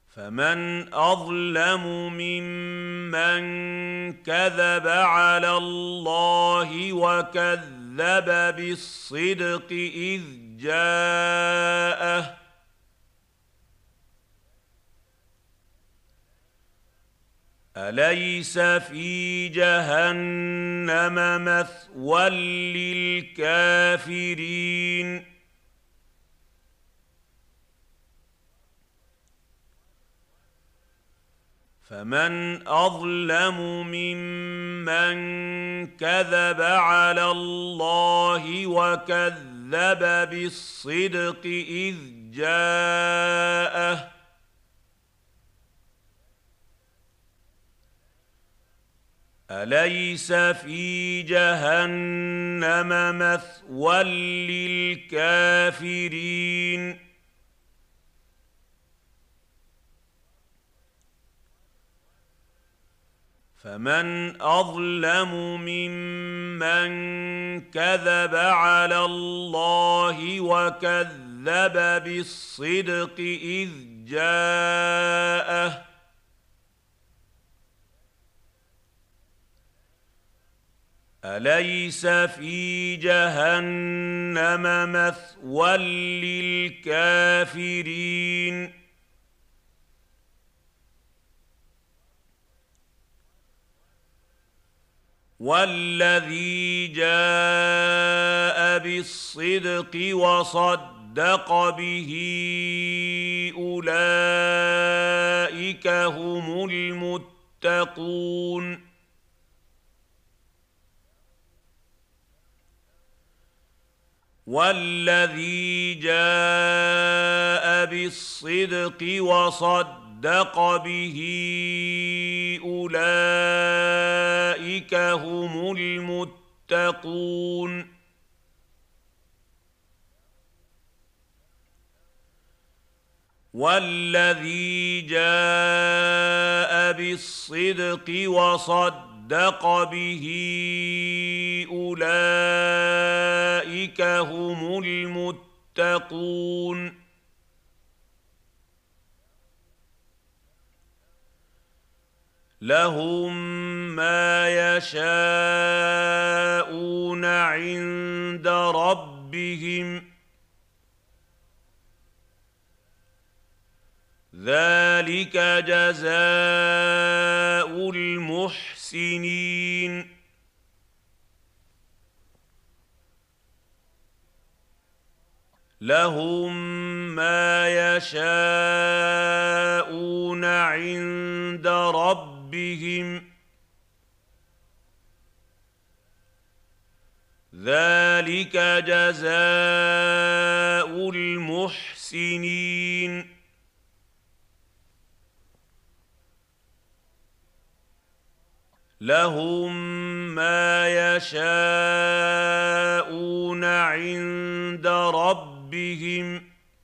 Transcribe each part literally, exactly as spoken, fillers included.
فمن أظلم ممن كذب على الله وكذب بالصدق إذ جاءه أليس في جهنم مثوى للكافرين فمن أظلم ممن كذب على الله وكذب بالصدق إذ جاءه أليس في جهنم مثوى للكافرين فمن أظلم ممن كذب على الله وكذب بالصدق إذ جاءه أليس في جهنم مثوى للكافرين والذي جاء بالصدق وصدق به أولئك هم المتقون والذي جاء بالصدق وصدق به أولئك هم المتقون والذي جاء بالصدق وصدق به أولئك هم المتقون لهم ما يشاءون عند ربهم ذلك جزاء المحسنين لهم ما يشاءون عند ربهم ذلك جزاء المحسنين لهم ما يشاءون عند ربهم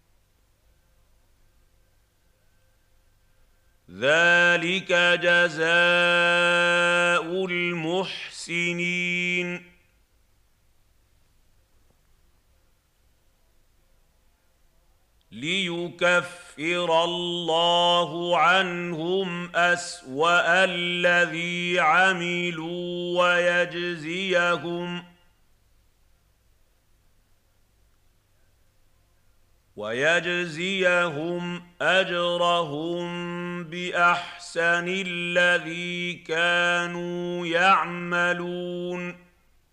ذلك جزاء المحسنين ليكفر الله عنهم أسوأ الذي عملوا ويجزيهم ويجزيهم أجرهم بأحسن الذي كانوا يعملون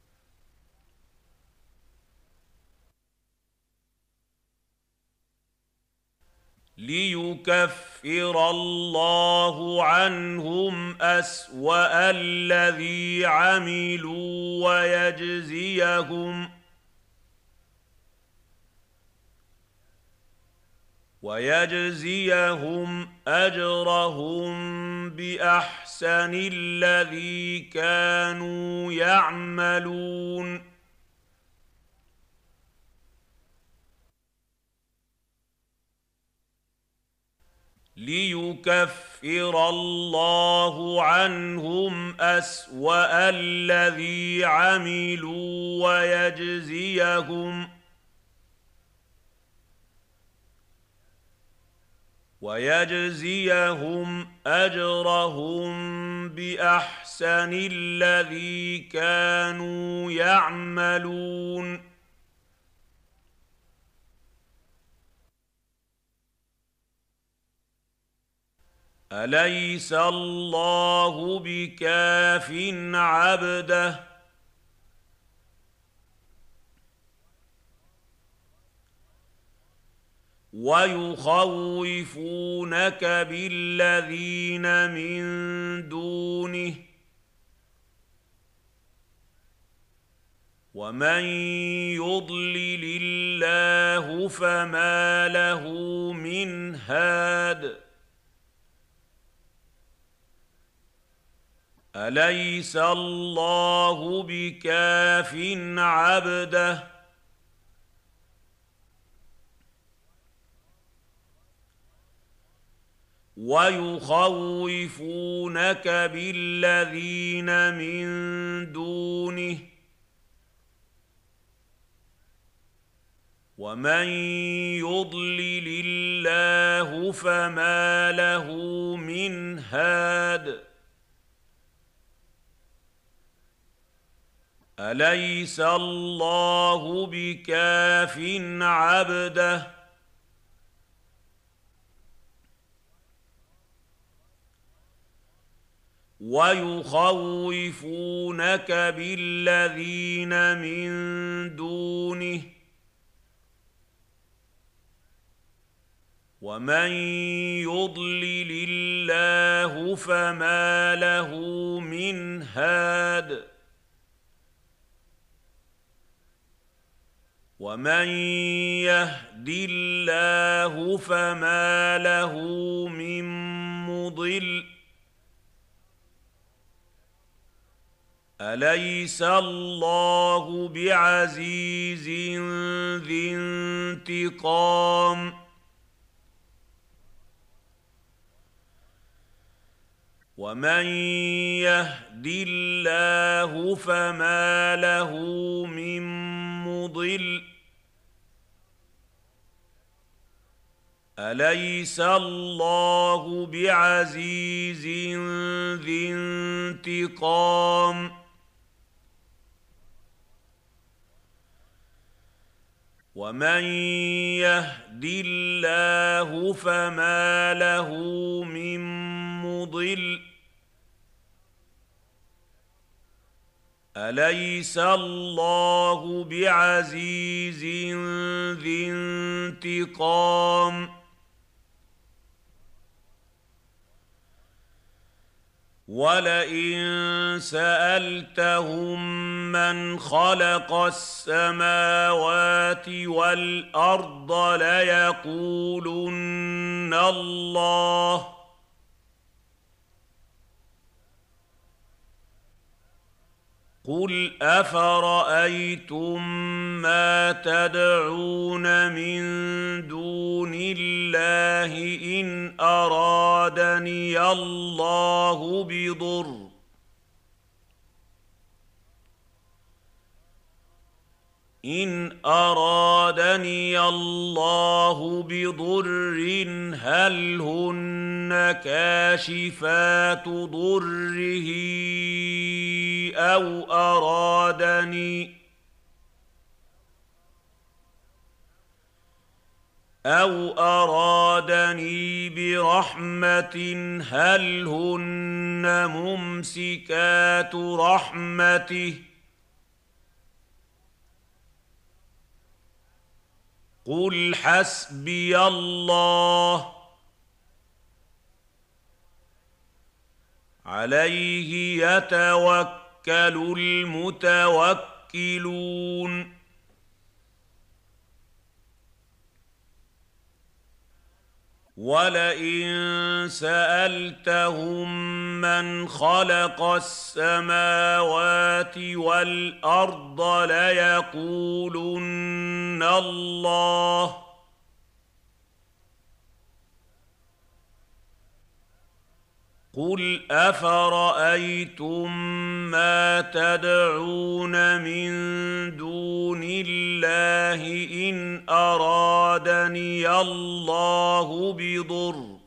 ليكفر الله عنهم أسوأ الذي عملوا ويجزيهم ويجزيهم أجرهم بأحسن الذي كانوا يعملون ليكفر الله عنهم أسوأ الذي عملوا ويجزيهم ويجزيهم أجرهم بأحسن الذي كانوا يعملون ليكفر الله عنهم أسوأ الذي عملوا ويجزيهم ويجزيهم أجرهم بأحسن الذي كانوا يعملون أليس الله بكاف عبده ويخوفونك بالذين من دونه ومن يضلل الله فما له من هاد أليس الله بكاف عبده ويخوفونك بالذين من دونه ومن يضلل الله فما له من هاد أليس الله بكاف عبده ويخوفونك بالذين من دونه ومن يضلل الله فما له من هاد ومن يهد الله فما له من مضل أليس الله بعزيز ذي انتقام ومن يهد الله فما له من مضل أليس الله بعزيز ذي انتقام ومن يهد الله فما له من مضل أليس الله بعزيز ذي انتقام ولئن سألتهم من خلق السماوات والأرض ليقولن الله قل أفرأيتم ما تدعون من دون الله إن أرادني الله بضر إن أرادني الله بضر هل هن كاشفات ضره أو أرادني أو أرادني برحمة هل هن ممسكات رحمته قل حسبي الله عليه يتوكل المتوكلون ولئن سألتهم من خلق السماوات والأرض ليقولن الله قل أفرأيتم ما تدعون من دون الله إن أرادني الله بضر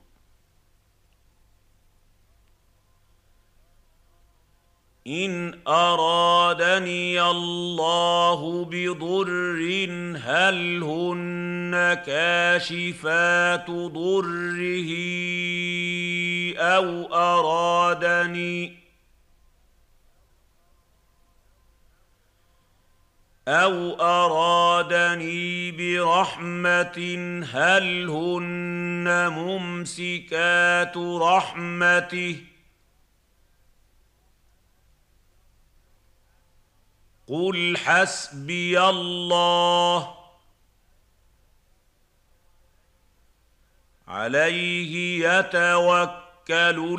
إن أرادني الله بضر هل هن كاشفات ضره أو أرادني أو أرادني برحمة هل هن ممسكات رحمته قل حسبي الله عليه يتوكل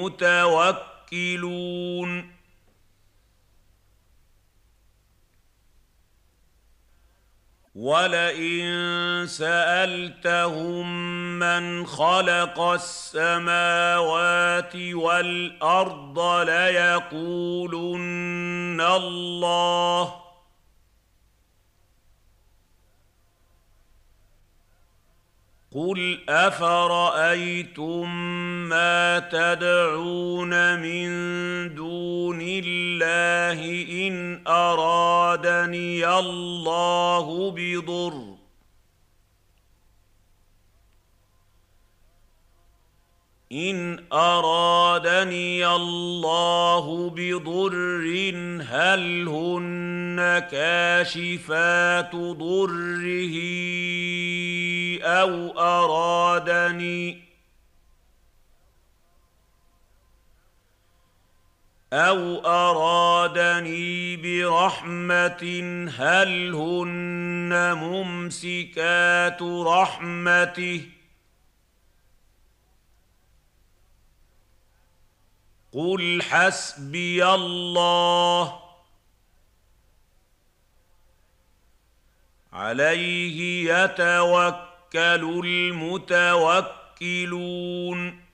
المتوكلون ولئن سألتهم من خلق السماوات والأرض ليقولن الله قل أفرأيتم ما تدعون من دون الله إن أرادني الله بضر إن أرادني الله بضر هل هن كاشفات ضره أو أرادني أو أرادني برحمة هل هن ممسكات رحمته قل حسبي الله عليه يتوكل المتوكلون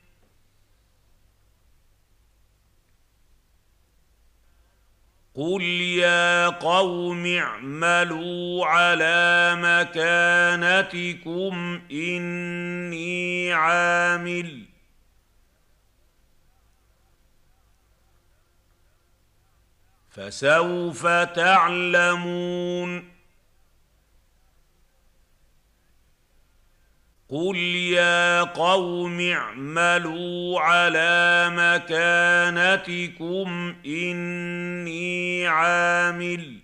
قل يا قوم اعملوا على مكانتكم إني عامل فسوف تعلمون قل يا قوم اعملوا على مكانتكم إني عامل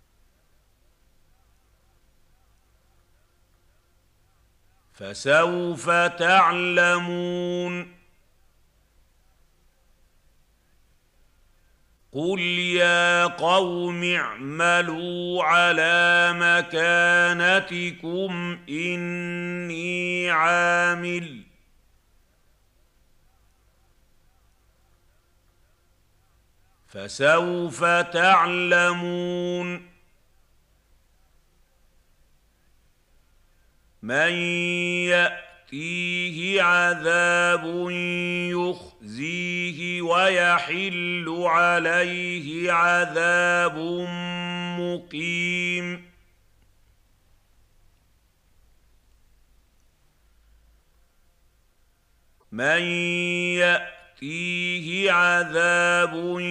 فسوف تعلمون قل يا قوم اعملوا على مكانتكم إني عامل فسوف تعلمون من يأتيه عذاب يخزيه ويحل عليه عذاب مقيم من يأتيه عذاب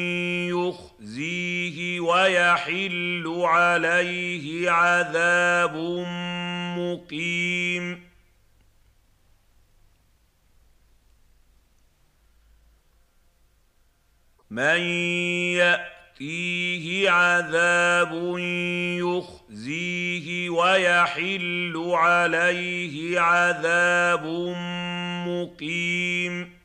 يخزيه ويحل عليه عذاب مقيم من يأتيه عذاب يخزيه ويحل عليه عذاب مقيم